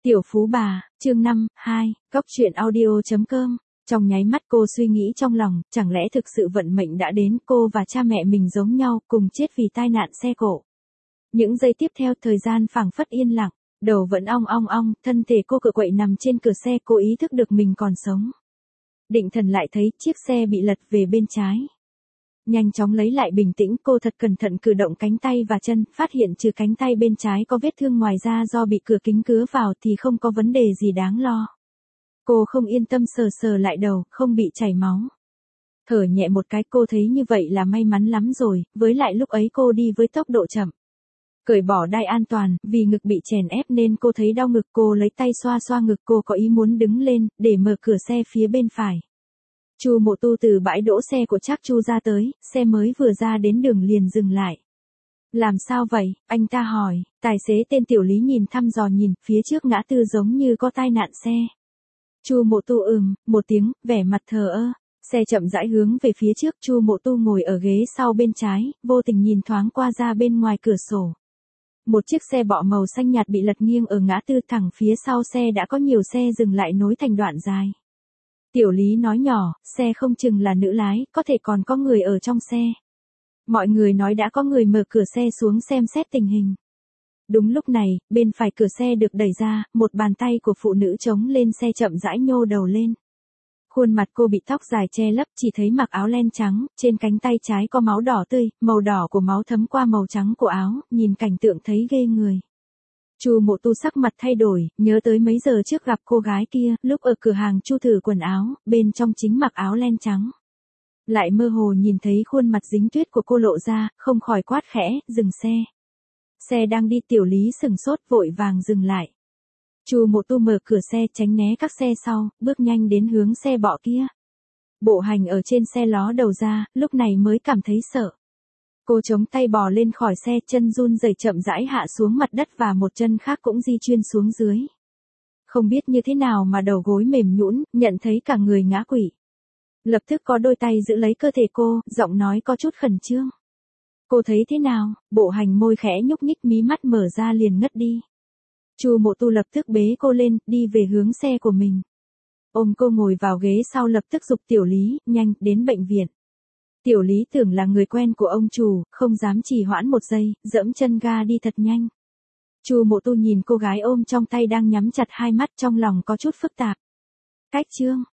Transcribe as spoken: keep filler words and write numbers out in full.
Tiểu phú bà, chương năm, hai, góc truyện audio.com. Trong nháy mắt cô suy nghĩ trong lòng, chẳng lẽ thực sự vận mệnh đã đến, cô và cha mẹ mình giống nhau, cùng chết vì tai nạn xe cộ. Những giây tiếp theo thời gian phảng phất yên lặng, đầu vẫn ong ong ong, thân thể cô cựa quậy nằm trên cửa xe, cô ý thức được mình còn sống. Định thần lại thấy chiếc xe bị lật về bên trái. Nhanh chóng lấy lại bình tĩnh, cô thật cẩn thận cử động cánh tay và chân, phát hiện trừ cánh tay bên trái có vết thương, ngoài ra do bị cửa kính cứa vào thì không có vấn đề gì đáng lo. Cô không yên tâm sờ sờ lại đầu, không bị chảy máu. Thở nhẹ một cái, cô thấy như vậy là may mắn lắm rồi, với lại lúc ấy cô đi với tốc độ chậm. Cởi bỏ đai an toàn, vì ngực bị chèn ép nên cô thấy đau ngực, cô lấy tay xoa xoa ngực, cô có ý muốn đứng lên, để mở cửa xe phía bên phải. Chu Mộ Tu từ bãi đỗ xe của Trác Chu ra tới, xe mới vừa ra đến đường liền dừng lại. Làm sao vậy, anh ta hỏi, tài xế tên Tiểu Lý nhìn thăm dò nhìn, phía trước ngã tư giống như có tai nạn xe. Chu Mộ Tu ừm, một tiếng, vẻ mặt thờ ơ, xe chậm rãi hướng về phía trước, Chu Mộ Tu ngồi ở ghế sau bên trái, vô tình nhìn thoáng qua ra bên ngoài cửa sổ. Một chiếc xe bọ màu xanh nhạt bị lật nghiêng ở ngã tư, thẳng phía sau xe đã có nhiều xe dừng lại nối thành đoạn dài. Tiểu Lý nói nhỏ, xe không chừng là nữ lái, có thể còn có người ở trong xe. Mọi người nói đã có người mở cửa xe xuống xem xét tình hình. Đúng lúc này, bên phải cửa xe được đẩy ra, một bàn tay của phụ nữ chống lên xe chậm rãi nhô đầu lên. Khuôn mặt cô bị tóc dài che lấp, chỉ thấy mặc áo len trắng, trên cánh tay trái có máu đỏ tươi, màu đỏ của máu thấm qua màu trắng của áo, nhìn cảnh tượng thấy ghê người. Chu Mộ Tu sắc mặt thay đổi, nhớ tới mấy giờ trước gặp cô gái kia, lúc ở cửa hàng Chu thử quần áo, bên trong chính mặc áo len trắng. Lại mơ hồ nhìn thấy khuôn mặt dính tuyết của cô lộ ra, không khỏi quát khẽ, dừng xe. Xe đang đi, Tiểu Lý sừng sốt vội vàng dừng lại. Chu Mộ Tu mở cửa xe tránh né các xe sau, bước nhanh đến hướng xe bọ kia. Bộ Hành ở trên xe ló đầu ra, lúc này mới cảm thấy sợ. Cô chống tay bò lên khỏi xe, chân run rẩy chậm rãi hạ xuống mặt đất và một chân khác cũng di chuyên xuống dưới. Không biết như thế nào mà đầu gối mềm nhũn, nhận thấy cả người ngã quỵ. Lập tức có đôi tay giữ lấy cơ thể cô, giọng nói có chút khẩn trương. Cô thấy thế nào? Bộ Hành môi khẽ nhúc nhích, mí mắt mở ra liền ngất đi. Chu Mộ Tu lập tức bế cô lên, đi về hướng xe của mình. Ôm cô ngồi vào ghế sau, lập tức giục Tiểu Lý, nhanh, đến bệnh viện. Tiểu Lý tưởng là người quen của ông chủ, không dám trì hoãn một giây, dẫm chân ga đi thật nhanh. Chu Mộ Tu nhìn cô gái ôm trong tay đang nhắm chặt hai mắt, trong lòng có chút phức tạp. Cách chương